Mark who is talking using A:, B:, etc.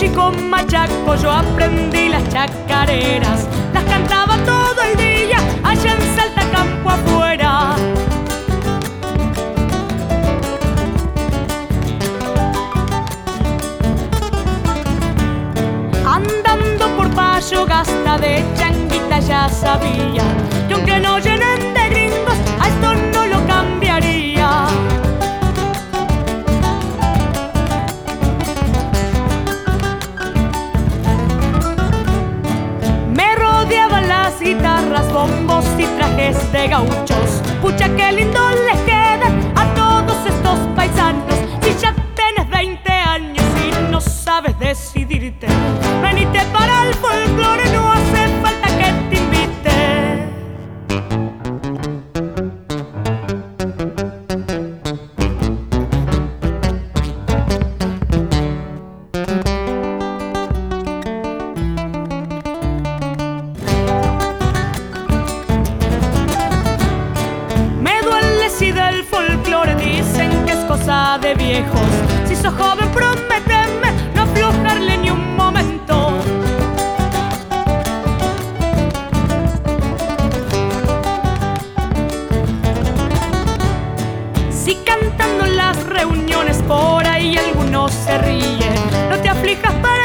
A: y con machaco yo aprendí las chacareras. Las cantaba todo el día allá en Salta campo afuera. Andando por Payo Gasta de changuita ya sabía que aunque no llenen de gringos, a esto no lo cambiaría. Me rodeaban las guitarras, bombos y trajes de gauchos. Pucha, qué lindo les quedan a todos estos paisanos. Si ya tenés 20 años y no sabes decidirte, venite para el folclore, no hace falta que te invite. Me duele si del folclore dicen que es cosa de viejos. Si sos joven prométeme no aflojarle ni un momento. Si cantando en las reuniones por ahí alguno se ríe, no te aflijas.